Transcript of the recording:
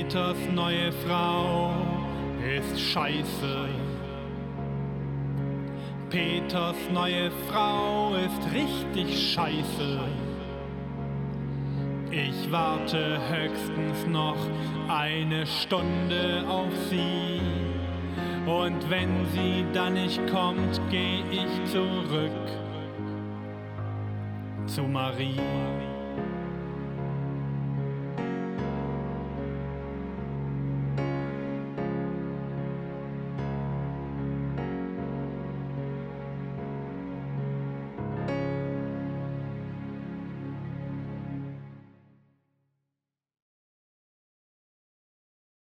Peters neue Frau ist scheiße. Peters neue Frau ist richtig scheiße. Ich warte höchstens noch eine Stunde auf sie. Und wenn sie dann nicht kommt, geh ich zurück zu Marie.